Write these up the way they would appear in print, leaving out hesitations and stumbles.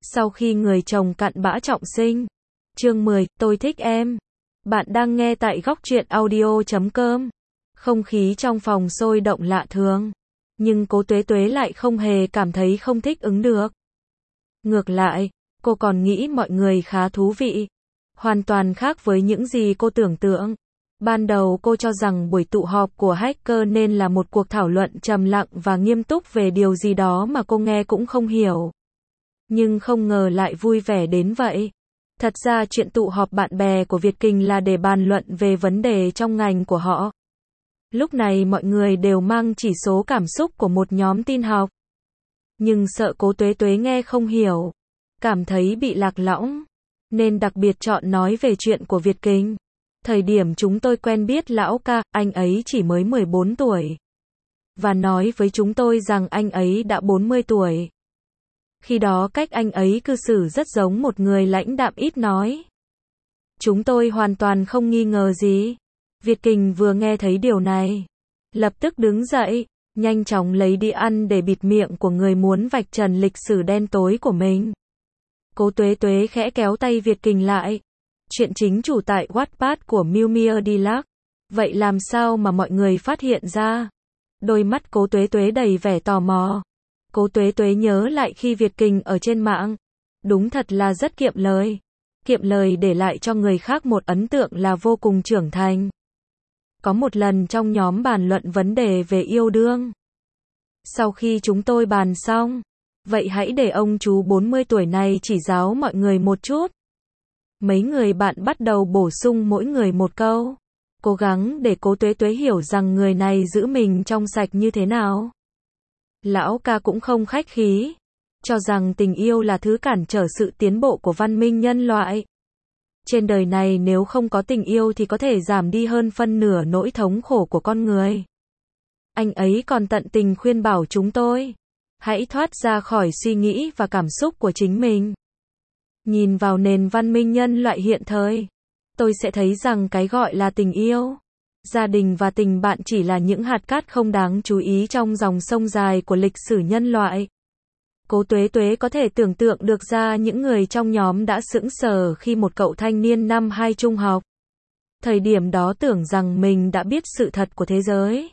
Sau khi người chồng cặn bã trọng sinh. Chương 10, tôi thích em. Bạn đang nghe tại góc truyện audio.com. Không khí trong phòng sôi động lạ thường. Nhưng Cố Tuế Tuế lại không hề cảm thấy không thích ứng được. Ngược lại, cô còn nghĩ mọi người khá thú vị. Hoàn toàn khác với những gì cô tưởng tượng. Ban đầu cô cho rằng buổi tụ họp của hacker nên là một cuộc thảo luận trầm lặng và nghiêm túc về điều gì đó mà cô nghe cũng không hiểu. Nhưng không ngờ lại vui vẻ đến vậy. Thật ra chuyện tụ họp bạn bè của Việt Kình là để bàn luận về vấn đề trong ngành của họ. Lúc này mọi người đều mang chỉ số cảm xúc của một nhóm tin học. Nhưng sợ Cố Tuế Tuế nghe không hiểu, cảm thấy bị lạc lõng, nên đặc biệt chọn nói về chuyện của Việt Kình. Thời điểm chúng tôi quen biết lão ca, anh ấy chỉ mới 14 tuổi. Và nói với chúng tôi rằng anh ấy đã 40 tuổi. Khi đó cách anh ấy cư xử rất giống một người lãnh đạm ít nói. Chúng tôi hoàn toàn không nghi ngờ gì. Việt Kình vừa nghe thấy điều này, lập tức đứng dậy, nhanh chóng lấy đi ăn để bịt miệng của người muốn vạch trần lịch sử đen tối của mình. Cố Tuế Tuế khẽ kéo tay Việt Kình lại. Chuyện chính chủ tại Wattpad của Miu Miu Dilac. Vậy làm sao mà mọi người phát hiện ra? Đôi mắt Cố Tuế Tuế đầy vẻ tò mò. Cố Tuế Tuế nhớ lại khi Việt Kình ở trên mạng. Đúng thật là rất kiệm lời. Kiệm lời để lại cho người khác một ấn tượng là vô cùng trưởng thành. Có một lần trong nhóm bàn luận vấn đề về yêu đương. Sau khi chúng tôi bàn xong, vậy hãy để ông chú 40 tuổi này chỉ giáo mọi người một chút. Mấy người bạn bắt đầu bổ sung mỗi người một câu. Cố gắng để Cố Tuế Tuế hiểu rằng người này giữ mình trong sạch như thế nào. Lão ca cũng không khách khí, cho rằng tình yêu là thứ cản trở sự tiến bộ của văn minh nhân loại. Trên đời này nếu không có tình yêu thì có thể giảm đi hơn phân nửa nỗi thống khổ của con người. Anh ấy còn tận tình khuyên bảo chúng tôi, hãy thoát ra khỏi suy nghĩ và cảm xúc của chính mình. Nhìn vào nền văn minh nhân loại hiện thời, tôi sẽ thấy rằng cái gọi là tình yêu, gia đình và tình bạn chỉ là những hạt cát không đáng chú ý trong dòng sông dài của lịch sử nhân loại. Cố Tuế Tuế có thể tưởng tượng được ra những người trong nhóm đã sững sờ khi một cậu thanh niên năm 2 trung học. Thời điểm đó tưởng rằng mình đã biết sự thật của thế giới.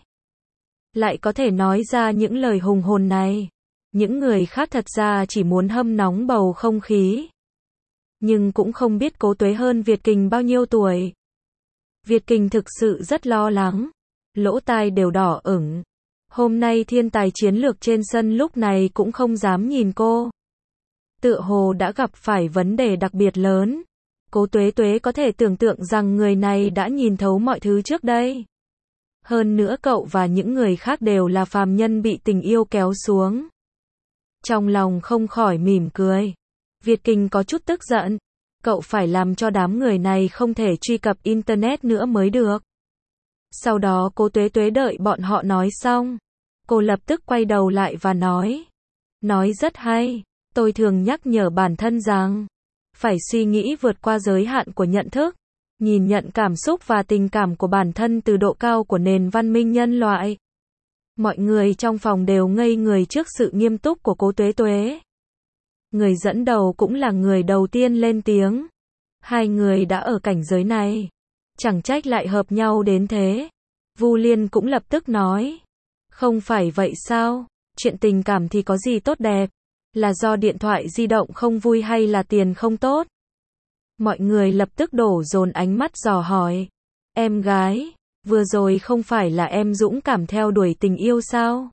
Lại có thể nói ra những lời hùng hồn này. Những người khác thật ra chỉ muốn hâm nóng bầu không khí. Nhưng cũng không biết Cố Tuế hơn Việt Kình bao nhiêu tuổi. Việt Kình thực sự rất lo lắng. Lỗ tai đều đỏ ửng. Hôm nay thiên tài chiến lược trên sân lúc này cũng không dám nhìn cô. Tựa hồ đã gặp phải vấn đề đặc biệt lớn. Cố Tuế Tuế có thể tưởng tượng rằng người này đã nhìn thấu mọi thứ trước đây. Hơn nữa cậu và những người khác đều là phàm nhân bị tình yêu kéo xuống. Trong lòng không khỏi mỉm cười. Việt Kình có chút tức giận. Cậu phải làm cho đám người này không thể truy cập Internet nữa mới được. Sau đó Cố Tuế Tuế đợi bọn họ nói xong. Cô lập tức quay đầu lại và nói. Nói rất hay. Tôi thường nhắc nhở bản thân rằng, phải suy nghĩ vượt qua giới hạn của nhận thức. Nhìn nhận cảm xúc và tình cảm của bản thân từ độ cao của nền văn minh nhân loại. Mọi người trong phòng đều ngây người trước sự nghiêm túc của Cố Tuế Tuế. Người dẫn đầu cũng là người đầu tiên lên tiếng. Hai người đã ở cảnh giới này, chẳng trách lại hợp nhau đến thế. Vu Liên cũng lập tức nói. Không phải vậy sao? Chuyện tình cảm thì có gì tốt đẹp? Là do điện thoại di động không vui hay là tiền không tốt? Mọi người lập tức đổ dồn ánh mắt dò hỏi. Em gái, vừa rồi không phải là em dũng cảm theo đuổi tình yêu sao?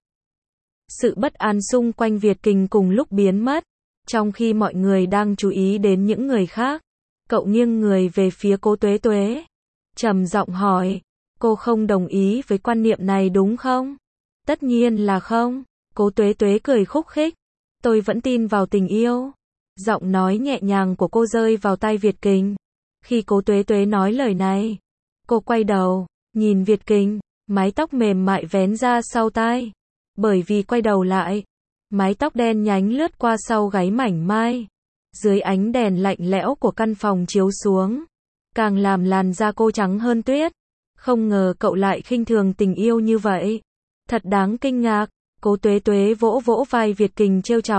Sự bất an xung quanh Việt Kình cùng lúc biến mất. Trong khi mọi người đang chú ý đến những người khác, cậu nghiêng người về phía Cố Tuế Tuế. Trầm giọng hỏi, cô không đồng ý với quan niệm này đúng không? Tất nhiên là không. Cố Tuế Tuế cười khúc khích. Tôi vẫn tin vào tình yêu. Giọng nói nhẹ nhàng của cô rơi vào tai Việt Kình. Khi Cố Tuế Tuế nói lời này, cô quay đầu, nhìn Việt Kình, mái tóc mềm mại vén ra sau tai. Bởi vì quay đầu lại, mái tóc đen nhánh lướt qua sau gáy mảnh mai. Dưới ánh đèn lạnh lẽo của căn phòng chiếu xuống, càng làm làn da cô trắng hơn tuyết. Không ngờ cậu lại khinh thường tình yêu như vậy. Thật đáng kinh ngạc. Cố Tuế Tuế vỗ vỗ vai Việt Kình trêu chọc.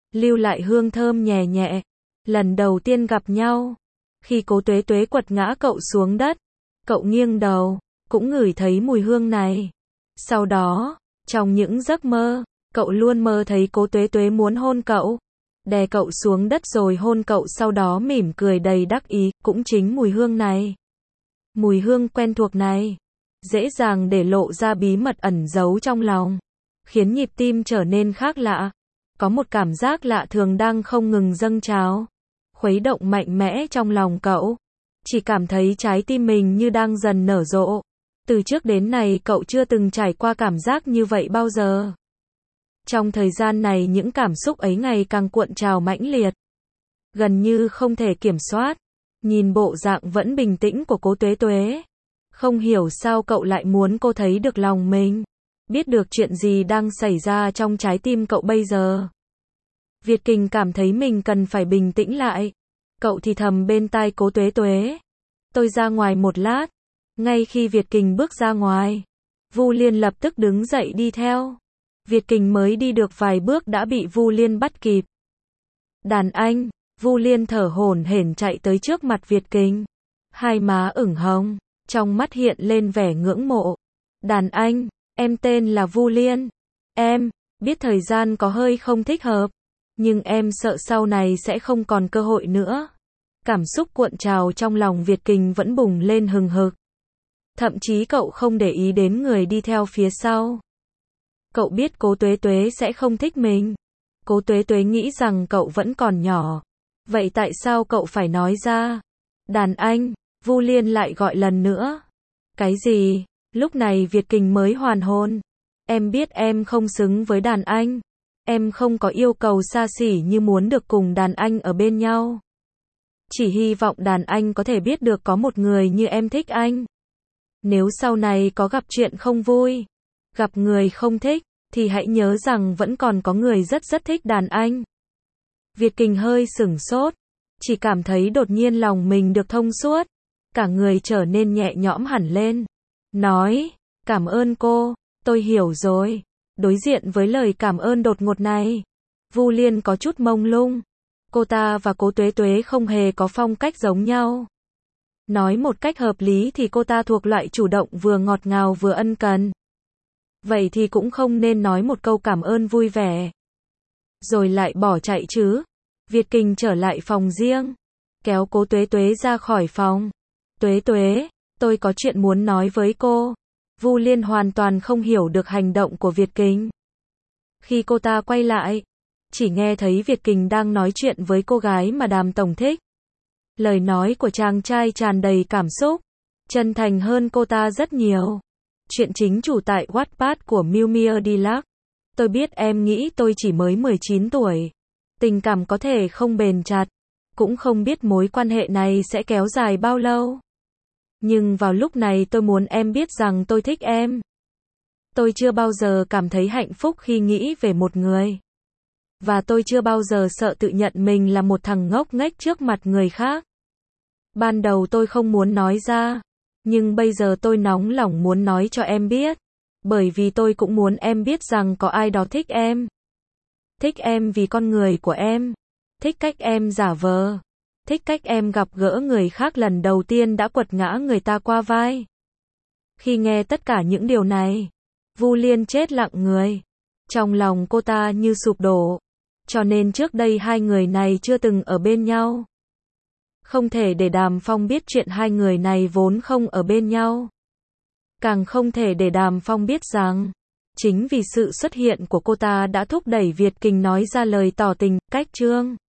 lưu lại hương thơm nhẹ nhẹ. Lần đầu tiên gặp nhau, khi Cố Tuế Tuế quật ngã cậu xuống đất, cậu nghiêng đầu, cũng ngửi thấy mùi hương này. Sau đó, trong những giấc mơ, cậu luôn mơ thấy Cố Tuế Tuế muốn hôn cậu, đè cậu xuống đất rồi hôn cậu, sau đó mỉm cười đầy đắc ý. Cũng chính mùi hương này, mùi hương quen thuộc này, dễ dàng để lộ ra bí mật ẩn giấu trong lòng, khiến nhịp tim trở nên khác lạ. Có một cảm giác lạ thường đang không ngừng dâng trào, khuấy động mạnh mẽ trong lòng cậu. Chỉ cảm thấy trái tim mình như đang dần nở rộ. Từ trước đến nay cậu chưa từng trải qua cảm giác như vậy bao giờ. Trong thời gian này những cảm xúc ấy ngày càng cuộn trào mãnh liệt, gần như không thể kiểm soát. Nhìn bộ dạng vẫn bình tĩnh của Cố Tuế Tuế, không hiểu sao cậu lại muốn cô thấy được lòng mình, biết được chuyện gì đang xảy ra trong trái tim cậu bây giờ. Việt Kình cảm thấy mình cần phải bình tĩnh lại. Cậu thì thầm bên tai Cố Tuế Tuế, tôi ra ngoài một lát. Ngay khi Việt Kình bước ra ngoài, Vu Liên lập tức đứng dậy đi theo. Việt Kình mới đi được vài bước đã bị Vu Liên bắt kịp. Đàn anh, Vu Liên thở hổn hển chạy tới trước mặt Việt Kình, hai má ửng hồng, trong mắt hiện lên vẻ ngưỡng mộ. Đàn anh, em tên là Vu Liên. Em biết thời gian có hơi không thích hợp, nhưng em sợ sau này sẽ không còn cơ hội nữa. Cảm xúc cuộn trào trong lòng Việt Kình vẫn bùng lên hừng hực. Thậm chí cậu không để ý đến người đi theo phía sau. Cậu biết Cố Tuế Tuế sẽ không thích mình. Cố Tuế Tuế nghĩ rằng cậu vẫn còn nhỏ. Vậy tại sao cậu phải nói ra? Đàn anh, Vu Liên lại gọi lần nữa. Cái gì? Lúc này Việt Kình mới hoàn hồn. Em biết em không xứng với đàn anh. Em không có yêu cầu xa xỉ như muốn được cùng đàn anh ở bên nhau. Chỉ hy vọng đàn anh có thể biết được có một người như em thích anh. Nếu sau này có gặp chuyện không vui, gặp người không thích, thì hãy nhớ rằng vẫn còn có người rất rất thích đàn anh. Việt Kình hơi sửng sốt, chỉ cảm thấy đột nhiên lòng mình được thông suốt, cả người trở nên nhẹ nhõm hẳn lên. Nói, cảm ơn cô, tôi hiểu rồi. Đối diện với lời cảm ơn đột ngột này, Vu Liên có chút mông lung. Cô ta và Cố Tuế Tuế không hề có phong cách giống nhau. Nói một cách hợp lý thì cô ta thuộc loại chủ động vừa ngọt ngào vừa ân cần. Vậy thì cũng không nên nói một câu cảm ơn vui vẻ rồi lại bỏ chạy chứ. Việt Kình trở lại phòng riêng, kéo Cố Tuế Tuế ra khỏi phòng. Tuế Tuế, tôi có chuyện muốn nói với cô. Vu Liên hoàn toàn không hiểu được hành động của Việt Kình. Khi cô ta quay lại, chỉ nghe thấy Việt Kình đang nói chuyện với cô gái mà Đàm tổng thích. Lời nói của chàng trai tràn đầy cảm xúc, chân thành hơn cô ta rất nhiều. Chuyện chính chủ tại Wattpad của Miu Miu Deluxe. Tôi biết em nghĩ tôi chỉ mới 19 tuổi. Tình cảm có thể không bền chặt. Cũng không biết mối quan hệ này sẽ kéo dài bao lâu. Nhưng vào lúc này tôi muốn em biết rằng tôi thích em. Tôi chưa bao giờ cảm thấy hạnh phúc khi nghĩ về một người. Và tôi chưa bao giờ sợ tự nhận mình là một thằng ngốc nghếch trước mặt người khác. Ban đầu tôi không muốn nói ra, nhưng bây giờ tôi nóng lòng muốn nói cho em biết. Bởi vì tôi cũng muốn em biết rằng có ai đó thích em. Thích em vì con người của em. Thích cách em giả vờ. Thích cách em gặp gỡ người khác lần đầu tiên đã quật ngã người ta qua vai. Khi nghe tất cả những điều này, Vu Liên chết lặng người. Trong lòng cô ta như sụp đổ. Cho nên trước đây hai người này chưa từng ở bên nhau. Không thể để Đàm Phong biết chuyện hai người này vốn không ở bên nhau. Càng không thể để Đàm Phong biết rằng, chính vì sự xuất hiện của cô ta đã thúc đẩy Việt Kình nói ra lời tỏ tình, cách chương.